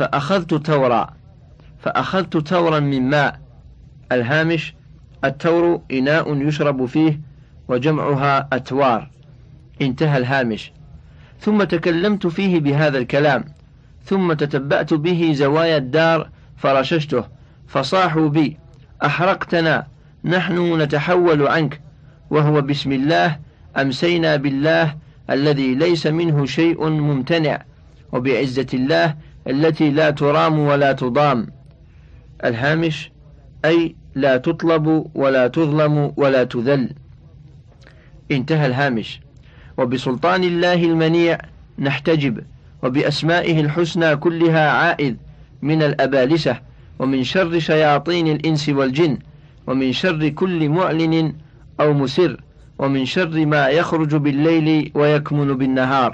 فأخذت تورا من ماء. الهامش: التور إناء يشرب فيه، وجمعها أتوار. انتهى الهامش. ثم تكلمت فيه بهذا الكلام، ثم تتبعت به زوايا الدار فرششته، فصاحوا بي: أحرقتنا، نحن نتحول عنك. وهو بسم الله أمسينا بالله الذي ليس منه شيء ممتنع، وبعزة الله التي لا ترام ولا تضام. الهامش: أي لا تطلب ولا تظلم ولا تذل. انتهى الهامش. وبسلطان الله المنيع نحتجب، وبأسمائه الحسنى كلها عائذ من الأبالسة، ومن شر شياطين الإنس والجن، ومن شر كل معلن أو مسر، ومن شر ما يخرج بالليل ويكمن بالنهار،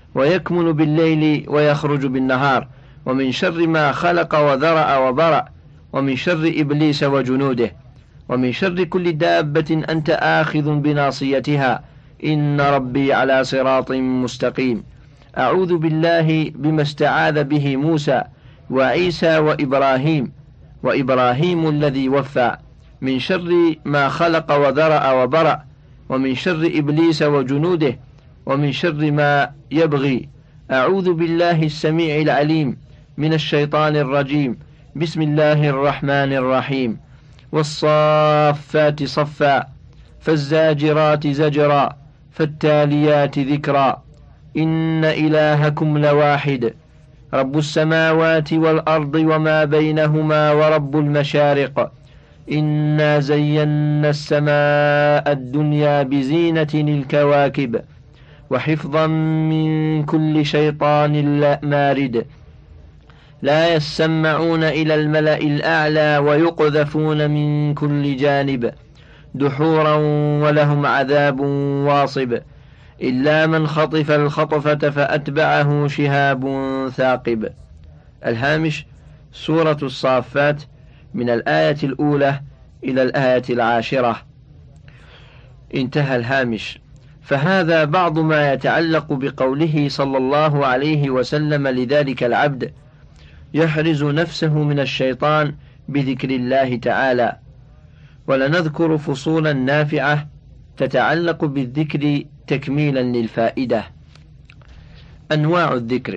ويخرج بالنهار، ومن شر ما خلق وذرأ وبرأ، ومن شر إبليس وجنوده، ومن شر كل دابة أنت آخذ بناصيتها، إن ربي على صراط مستقيم. أعوذ بالله بما استعاذ به موسى وعيسى وإبراهيم الذي وفى، من شر ما خلق وذرأ وبرأ، ومن شر إبليس وجنوده، ومن شر ما يبغي. أعوذ بالله السميع العليم من الشيطان الرجيم. بسم الله الرحمن الرحيم. والصافات صفا، فالزاجرات زجرا، فالتاليات ذكرا. إن إلهكم لواحد، رب السماوات والأرض وما بينهما ورب المشارق. إنا زينا السماء الدنيا بزينة الكواكب، وحفظا من كل شيطان مارد. لا يسمعون إلى الملأ الأعلى ويقذفون من كل جانب دحورا ولهم عذاب واصب إلا من خطف الخطفة فأتبعه شهاب ثاقب. الهامش: سورة الصافات، من الآية الأولى إلى الآية 10. انتهى الهامش. فهذا بعض ما يتعلق بقوله صلى الله عليه وسلم لذلك العبد: يحرز نفسه من الشيطان بذكر الله تعالى. ولنذكر فصولا نافعة تتعلق بالذكر تكميلا للفائدة. أنواع الذكر: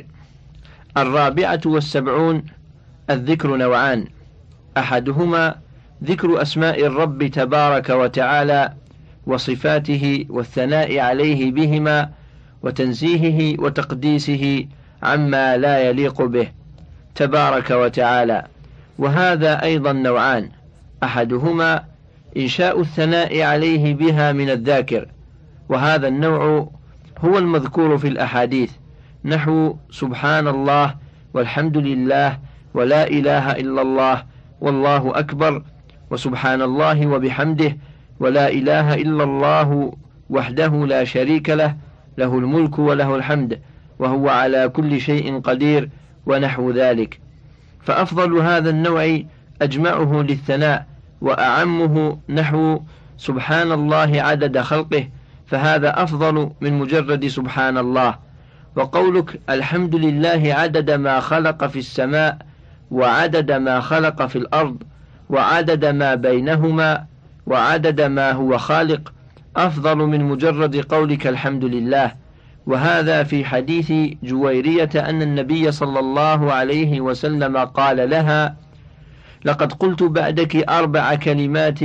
74. الذكر نوعان: أحدهما ذكر أسماء الرب تبارك وتعالى وصفاته والثناء عليه بهما وتنزيهه وتقديسه عما لا يليق به تبارك وتعالى، وهذا أيضا نوعان: أحدهما إنشاء الثناء عليه بها من الذاكر، وهذا النوع هو المذكور في الأحاديث، نحو سبحان الله والحمد لله ولا إله إلا الله والله أكبر وسبحان الله وبحمده ولا إله إلا الله وحده لا شريك له له الملك وله الحمد وهو على كل شيء قدير ونحو ذلك. فأفضل هذا النوع أجمعه للثناء وأعمه نحو سبحان الله عدد خلقه، فهذا أفضل من مجرد سبحان الله. وقولك الحمد لله عدد ما خلق في السماء وعدد ما خلق في الأرض وعدد ما بينهما وعدد ما هو خالق أفضل من مجرد قولك الحمد لله. وهذا في حديث جويرية أن النبي صلى الله عليه وسلم قال لها: لقد قلت بعدك 4 كلمات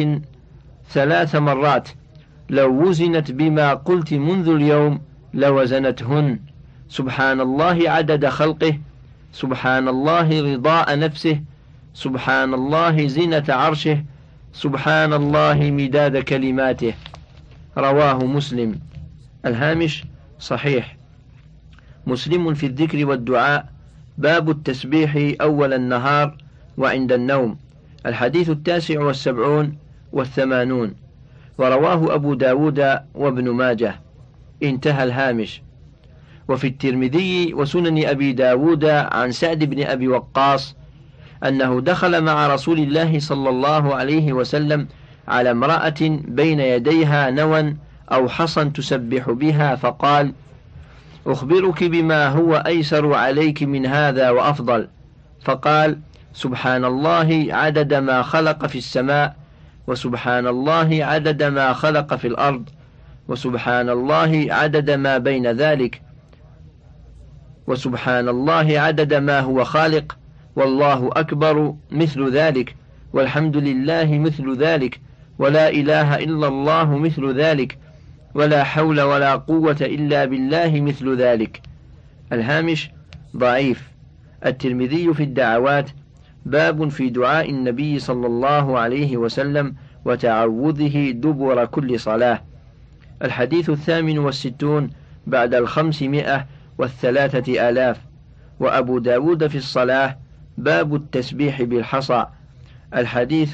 3 مرات، لو وزنت بما قلت منذ اليوم لوزنتهن: سبحان الله عدد خلقه، سبحان الله رضاء نفسه، سبحان الله زنة عرشه، سبحان الله مداد كلماته. رواه مسلم. الهامش: صحيح. مسلم في الذكر والدعاء، باب التسبيح أول النهار وعند النوم، الحديث 79 و80، ورواه أبو داود وابن ماجه. انتهى الهامش. وفي الترمذي وسنن أبي داود عن سعد بن أبي وقاص أنه دخل مع رسول الله صلى الله عليه وسلم على امرأة بين يديها نوى أو حصى تسبح بها، فقال: أخبرك بما هو أيسر عليك من هذا وأفضل. فقال: سبحان الله عدد ما خلق في السماء، وسبحان الله عدد ما خلق في الأرض، وسبحان الله عدد ما بين ذلك، وسبحان الله عدد ما هو خالق، والله أكبر مثل ذلك، والحمد لله مثل ذلك، ولا إله إلا الله مثل ذلك، ولا حول ولا قوة إلا بالله مثل ذلك. الهامش: ضعيف. الترمذي في الدعوات، باب في دعاء النبي صلى الله عليه وسلم وتعوذه دبر كل صلاة، الحديث 68 بعد 503,000. وأبو داود في الصلاة، باب التسبيح بالحصى، الحديث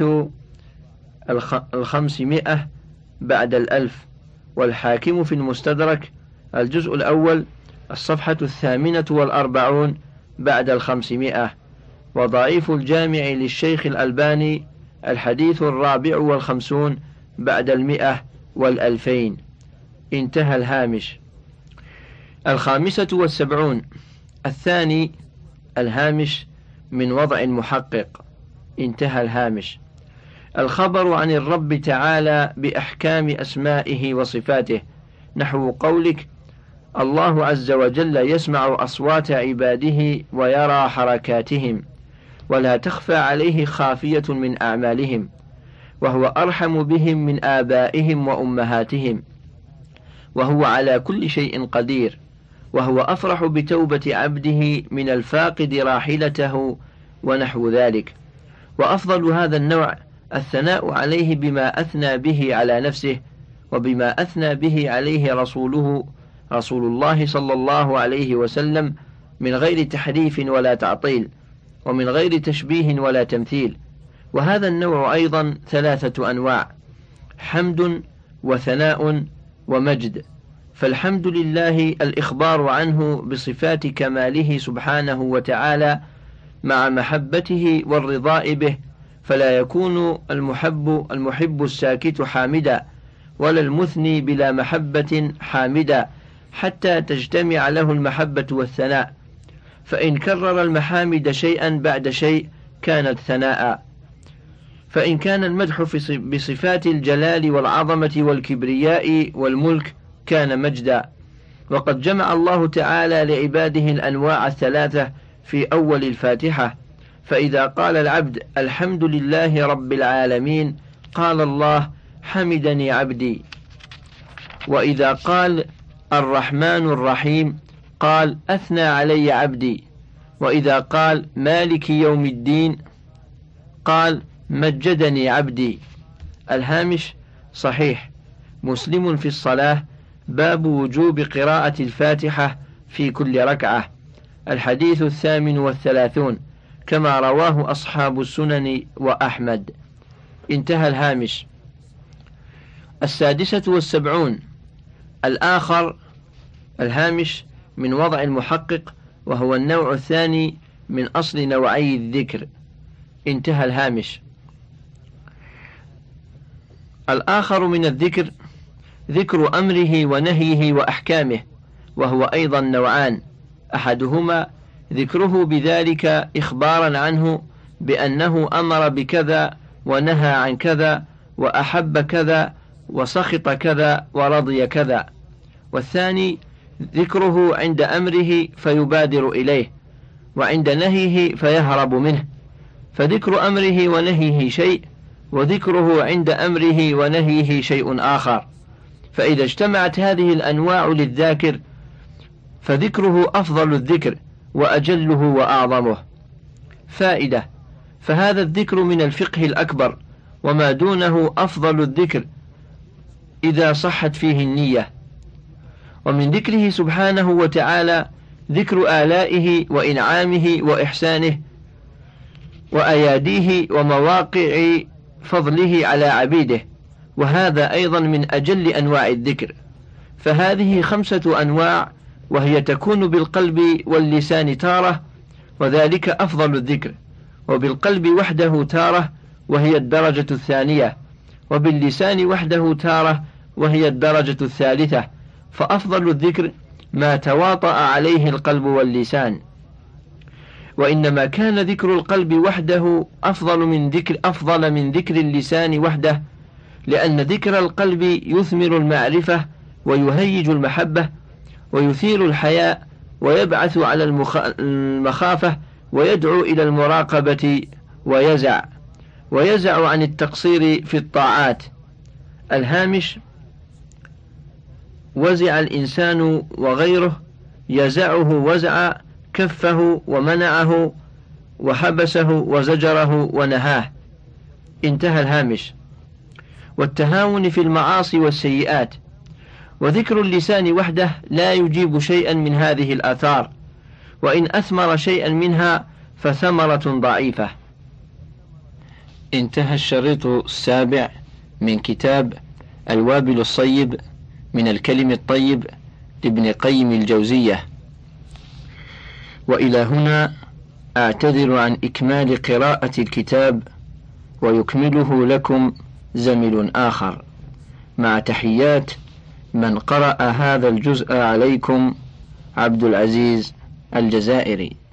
500 بعد 1000. والحاكم في المستدرك، الجزء الأول، الصفحة 48 بعد 500. وضعيف الجامع للشيخ الألباني، الحديث 54 بعد 100 و2000. انتهى الهامش. 75. الثاني الهامش من وضع محقق. انتهى الهامش. الخبر عن الرب تعالى بأحكام أسمائه وصفاته، نحو قولك: الله عز وجل يسمع أصوات عباده ويرى حركاتهم، ولا تخفى عليه خافية من أعمالهم، وهو أرحم بهم من آبائهم وأمهاتهم، وهو على كل شيء قدير، وهو أفرح بتوبة عبده من الفاقد راحلته ونحو ذلك. وأفضل هذا النوع الثناء عليه بما أثنى به على نفسه، وبما أثنى به عليه رسول الله صلى الله عليه وسلم، من غير تحريف ولا تعطيل، ومن غير تشبيه ولا تمثيل. وهذا النوع أيضا 3 أنواع: حمد وثناء ومجد. فالحمد لله الإخبار عنه بصفات كماله سبحانه وتعالى مع محبته والرضاء به، فلا يكون المحب الساكت حامدا، ولا المثني بلا محبة حامدا، حتى تجتمع له المحبة والثناء. فإن كرر المحامد شيئا بعد شيء كانت ثناء. فإن كان المدح بصفات الجلال والعظمة والكبرياء والملك كان مجدا. وقد جمع الله تعالى لعباده الأنواع 3 في أول الفاتحة، فإذا قال العبد الحمد لله رب العالمين قال الله حمدني عبدي. وإذا قال الرحمن الرحيم قال أثنى علي عبدي. وإذا قال مالك يوم الدين قال مجدني عبدي. الهامش صحيح مسلم في الصلاة، باب وجوب قراءة الفاتحة في كل ركعة، الحديث 38، كما رواه أصحاب السنن وأحمد. انتهى الهامش. 76. الآخر. الهامش من وضع المحقق، وهو النوع الثاني من أصل نوعي الذكر. انتهى الهامش. الآخر من الذكر ذكر أمره ونهيه وأحكامه، وهو أيضا نوعان: أحدهما ذكره بذلك إخبارا عنه بأنه أمر بكذا ونهى عن كذا وأحب كذا وسخط كذا ورضي كذا، والثاني ذكره عند أمره فيبادر إليه، وعند نهيه فيهرب منه. فذكر أمره ونهيه شيء، وذكره عند أمره ونهيه شيء آخر. فإذا اجتمعت هذه الأنواع للذاكر فذكره أفضل الذكر وأجله وأعظمه. فائدة: فهذا الذكر من الفقه الأكبر، وما دونه أفضل الذكر إذا صحت فيه النية. ومن ذكره سبحانه وتعالى ذكر آلائه وإنعامه وإحسانه وأياديه ومواقع فضله على عبيده، وهذا أيضا من أجل أنواع الذكر. فهذه 5 أنواع، وهي تكون بالقلب واللسان تارة، وذلك أفضل الذكر، وبالقلب وحده تارة وهي الدرجة الثانية، وباللسان وحده تارة وهي الدرجة الثالثة. فأفضل الذكر ما تواطأ عليه القلب واللسان. وإنما كان ذكر القلب وحده أفضل من ذكر اللسان وحده، لأن ذكر القلب يثمر المعرفة ويهيج المحبة ويثير الحياء ويبعث على المخافة ويدعو إلى المراقبة ويزع عن التقصير في الطاعات. الهامش: وزع الإنسان وغيره يزعه وزع، كفه ومنعه وحبسه وزجره ونهاه. انتهى الهامش. والتهاون في المعاصي والسيئات. وذكر اللسان وحده لا يجيب شيئا من هذه الآثار، وإن أثمر شيئا منها فثمرة ضعيفة. انتهى الشريط 7 من كتاب الوابل الصيب من الكلم الطيب لابن قيم الجوزية. وإلى هنا أعتذر عن إكمال قراءة الكتاب، ويكمله لكم زميل آخر، مع تحيات من قرأ هذا الجزء عليكم: عبد العزيز الجزائري.